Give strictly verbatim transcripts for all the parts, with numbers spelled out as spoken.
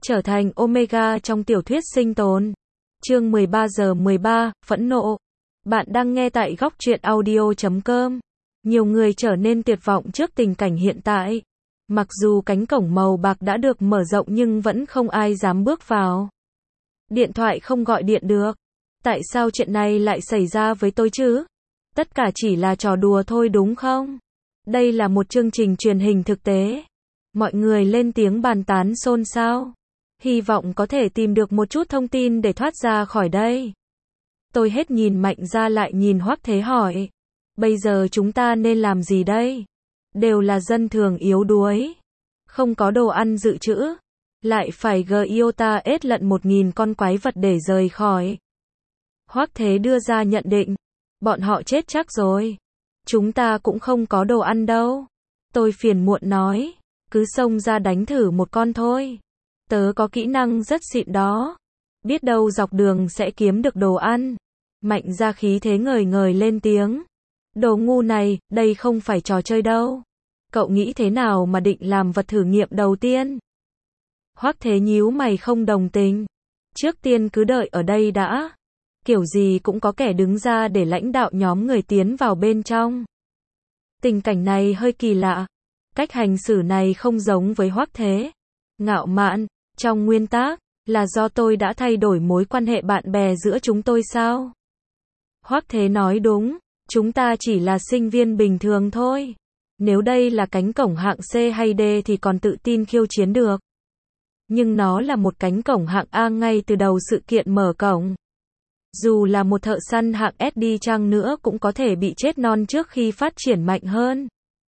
Trở thành Omega trong tiểu thuyết sinh tồn. Chương mười ba giờ mười ba, phẫn nộ. Bạn đang nghe tại góc truyện audio chấm com. Nhiều người trở nên tuyệt vọng trước tình cảnh hiện tại. Mặc dù cánh cổng màu bạc đã được mở rộng nhưng vẫn không ai dám bước vào. Điện thoại không gọi điện được. Tại sao chuyện này lại xảy ra với tôi chứ? Tất cả chỉ là trò đùa thôi đúng không? Đây là một chương trình truyền hình thực tế. Mọi người lên tiếng bàn tán xôn xao. Hy vọng có thể tìm được một chút thông tin để thoát ra khỏi đây. Tôi hết nhìn Mạnh ra lại nhìn Hoắc Thế hỏi. Bây giờ chúng ta nên làm gì đây? Đều là dân thường yếu đuối. Không có đồ ăn dự trữ. Lại phải gờ iota ết lận một nghìn con quái vật để rời khỏi. Hoắc Thế đưa ra nhận định. Bọn họ chết chắc rồi. Chúng ta cũng không có đồ ăn đâu. Tôi phiền muộn nói. Cứ xông ra đánh thử một con thôi. Tớ có kỹ năng rất xịn đó. Biết đâu dọc đường sẽ kiếm được đồ ăn. Mạnh ra khí thế ngời ngời lên tiếng. Đồ ngu này, đây không phải trò chơi đâu. Cậu nghĩ thế nào mà định làm vật thử nghiệm đầu tiên? Hoắc Thế nhíu mày không đồng tình. Trước tiên cứ đợi ở đây đã. Kiểu gì cũng có kẻ đứng ra để lãnh đạo nhóm người tiến vào bên trong. Tình cảnh này hơi kỳ lạ. Cách hành xử này không giống với Hoắc Thế. Ngạo mạn, trong nguyên tắc, là do tôi đã thay đổi mối quan hệ bạn bè giữa chúng tôi sao? Hoắc Thế nói đúng, chúng ta chỉ là sinh viên bình thường thôi. Nếu đây là cánh cổng hạng C hay D thì còn tự tin khiêu chiến được. Nhưng nó là một cánh cổng hạng A ngay từ đầu sự kiện mở cổng. Dù là một thợ săn hạng S đi chăng nữa cũng có thể bị chết non trước khi phát triển mạnh hơn.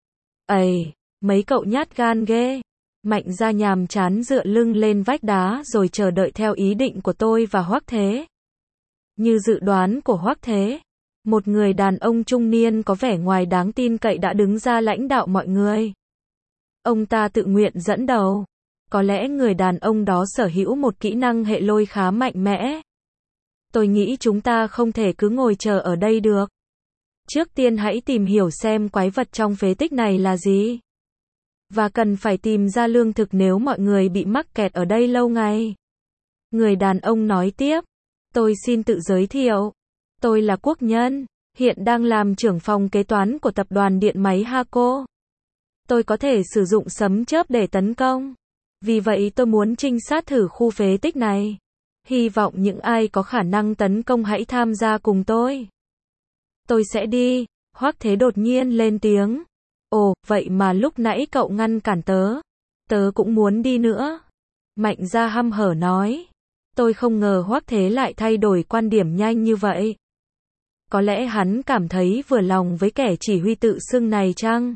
Ây, mấy cậu nhát gan ghê. Mạnh ra nhàm chán dựa lưng lên vách đá rồi chờ đợi theo ý định của tôi và Hoắc Thế. Như dự đoán của Hoắc Thế, một người đàn ông trung niên có vẻ ngoài đáng tin cậy đã đứng ra lãnh đạo mọi người. Ông ta tự nguyện dẫn đầu. Có lẽ người đàn ông đó sở hữu một kỹ năng hệ lôi khá mạnh mẽ. Tôi nghĩ chúng ta không thể cứ ngồi chờ ở đây được. Trước tiên hãy tìm hiểu xem quái vật trong phế tích này là gì. Và cần phải tìm ra lương thực nếu mọi người bị mắc kẹt ở đây lâu ngày. Người đàn ông nói tiếp. Tôi xin tự giới thiệu. Tôi là Quốc Nhân, hiện đang làm trưởng phòng kế toán của tập đoàn điện máy Hako. Tôi có thể sử dụng sấm chớp để tấn công. Vì vậy tôi muốn trinh sát thử khu phế tích này. Hy vọng những ai có khả năng tấn công hãy tham gia cùng tôi. Tôi sẽ đi. Hoắc Thế đột nhiên lên tiếng. Ồ, vậy mà lúc nãy cậu ngăn cản tớ. Tớ cũng muốn đi nữa. Mạnh ra hăm hở nói. Tôi không ngờ Hoắc Thế lại thay đổi quan điểm nhanh như vậy. Có lẽ hắn cảm thấy vừa lòng với kẻ chỉ huy tự xưng này chăng?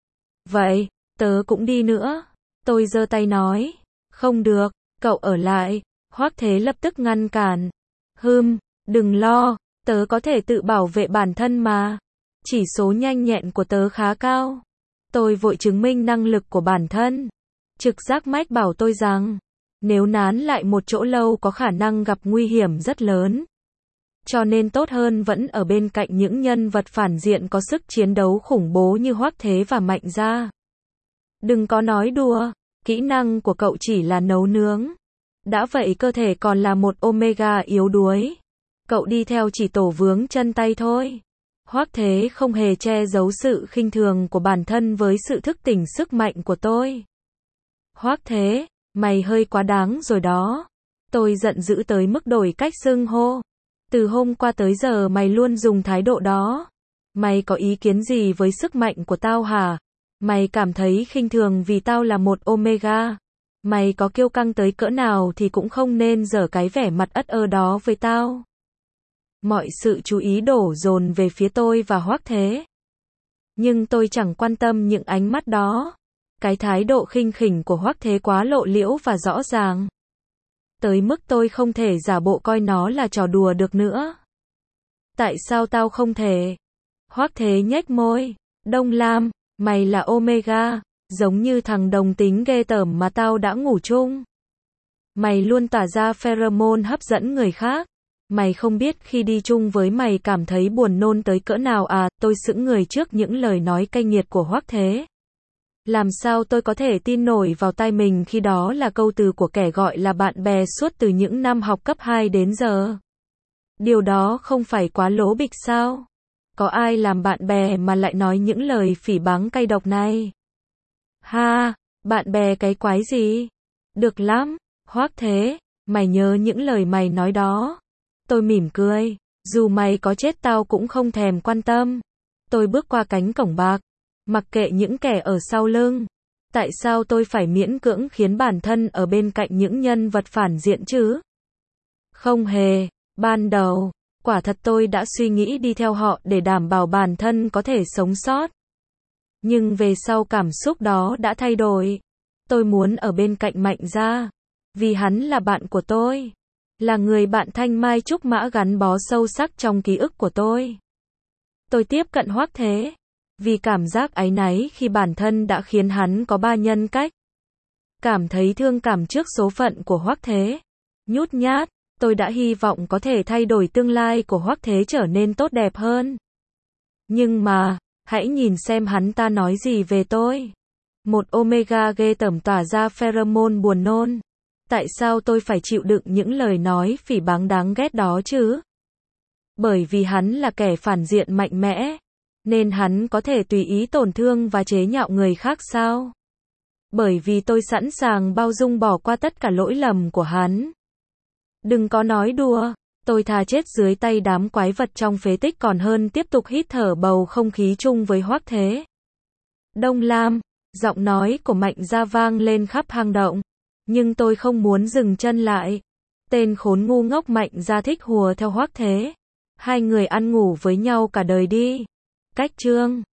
Vậy, tớ cũng đi nữa. Tôi giơ tay nói. Không được, cậu ở lại. Hoắc Thế lập tức ngăn cản. Hừm, đừng lo, tớ có thể tự bảo vệ bản thân mà. Chỉ số nhanh nhẹn của tớ khá cao. Tôi vội chứng minh năng lực của bản thân. Trực giác mách bảo tôi rằng, nếu nán lại một chỗ lâu có khả năng gặp nguy hiểm rất lớn. Cho nên tốt hơn vẫn ở bên cạnh những nhân vật phản diện có sức chiến đấu khủng bố như Hoắc Thế và Mạnh Gia. Đừng có nói đùa, kỹ năng của cậu chỉ là nấu nướng. Đã vậy cơ thể còn là một Omega yếu đuối. Cậu đi theo chỉ tổ vướng chân tay thôi. Hoắc Thế không hề che giấu sự khinh thường của bản thân với sự thức tỉnh sức mạnh của tôi. Hoắc Thế, mày hơi quá đáng rồi đó. Tôi giận dữ tới mức đổi cách xưng hô. Từ hôm qua tới giờ mày luôn dùng thái độ đó. Mày có ý kiến gì với sức mạnh của tao hả? Mày cảm thấy khinh thường vì tao là một Omega. Mày có kiêu căng tới cỡ nào thì cũng không nên giở cái vẻ mặt ất ơ đó với tao. Mọi sự chú ý đổ dồn về phía tôi và Hoắc Thế. Nhưng tôi chẳng quan tâm những ánh mắt đó. Cái thái độ khinh khỉnh của Hoắc Thế quá lộ liễu và rõ ràng. Tới mức tôi không thể giả bộ coi nó là trò đùa được nữa. Tại sao tao không thể? Hoắc Thế nhếch môi. Đông Lam, mày là Omega, giống như thằng đồng tính ghê tởm mà tao đã ngủ chung. Mày luôn tỏa ra pheromone hấp dẫn người khác. Mày không biết khi đi chung với mày cảm thấy buồn nôn tới cỡ nào à? Tôi sững người trước những lời nói cay nghiệt của Hoắc Thế. Làm sao tôi có thể tin nổi vào tai mình khi đó là câu từ của kẻ gọi là bạn bè suốt từ những năm học cấp hai đến giờ. Điều đó không phải quá lố bịch sao? Có ai làm bạn bè mà lại nói những lời phỉ báng cay độc này? Ha, bạn bè cái quái gì? Được lắm, Hoắc Thế, mày nhớ những lời mày nói đó. Tôi mỉm cười, dù mày có chết tao cũng không thèm quan tâm. Tôi bước qua cánh cổng bạc, mặc kệ những kẻ ở sau lưng. Tại sao tôi phải miễn cưỡng khiến bản thân ở bên cạnh những nhân vật phản diện chứ? Không hề, ban đầu, quả thật tôi đã suy nghĩ đi theo họ để đảm bảo bản thân có thể sống sót. Nhưng về sau cảm xúc đó đã thay đổi. Tôi muốn ở bên cạnh Mạnh Gia, vì hắn là bạn của tôi, là người bạn thanh mai trúc mã gắn bó sâu sắc trong ký ức của tôi. Tôi tiếp cận Hoắc Thế, vì cảm giác áy náy khi bản thân đã khiến hắn có ba nhân cách. Cảm thấy thương cảm trước số phận của Hoắc Thế. Nhút nhát, tôi đã hy vọng có thể thay đổi tương lai của Hoắc Thế trở nên tốt đẹp hơn. Nhưng mà, hãy nhìn xem hắn ta nói gì về tôi. Một omega ghê tởm tỏa ra pheromone buồn nôn. Tại sao tôi phải chịu đựng những lời nói phỉ báng đáng ghét đó chứ? Bởi vì hắn là kẻ phản diện mạnh mẽ, nên hắn có thể tùy ý tổn thương và chế nhạo người khác sao? Bởi vì tôi sẵn sàng bao dung bỏ qua tất cả lỗi lầm của hắn. Đừng có nói đùa, tôi thà chết dưới tay đám quái vật trong phế tích còn hơn tiếp tục hít thở bầu không khí chung với Hoắc Thế. Đông Lam, giọng nói của Mạnh Gia vang lên khắp hang động. Nhưng tôi không muốn dừng chân lại. Tên khốn ngu ngốc Mạnh Gia thích hùa theo Hoắc Thế. Hai người ăn ngủ với nhau cả đời đi. Cách chương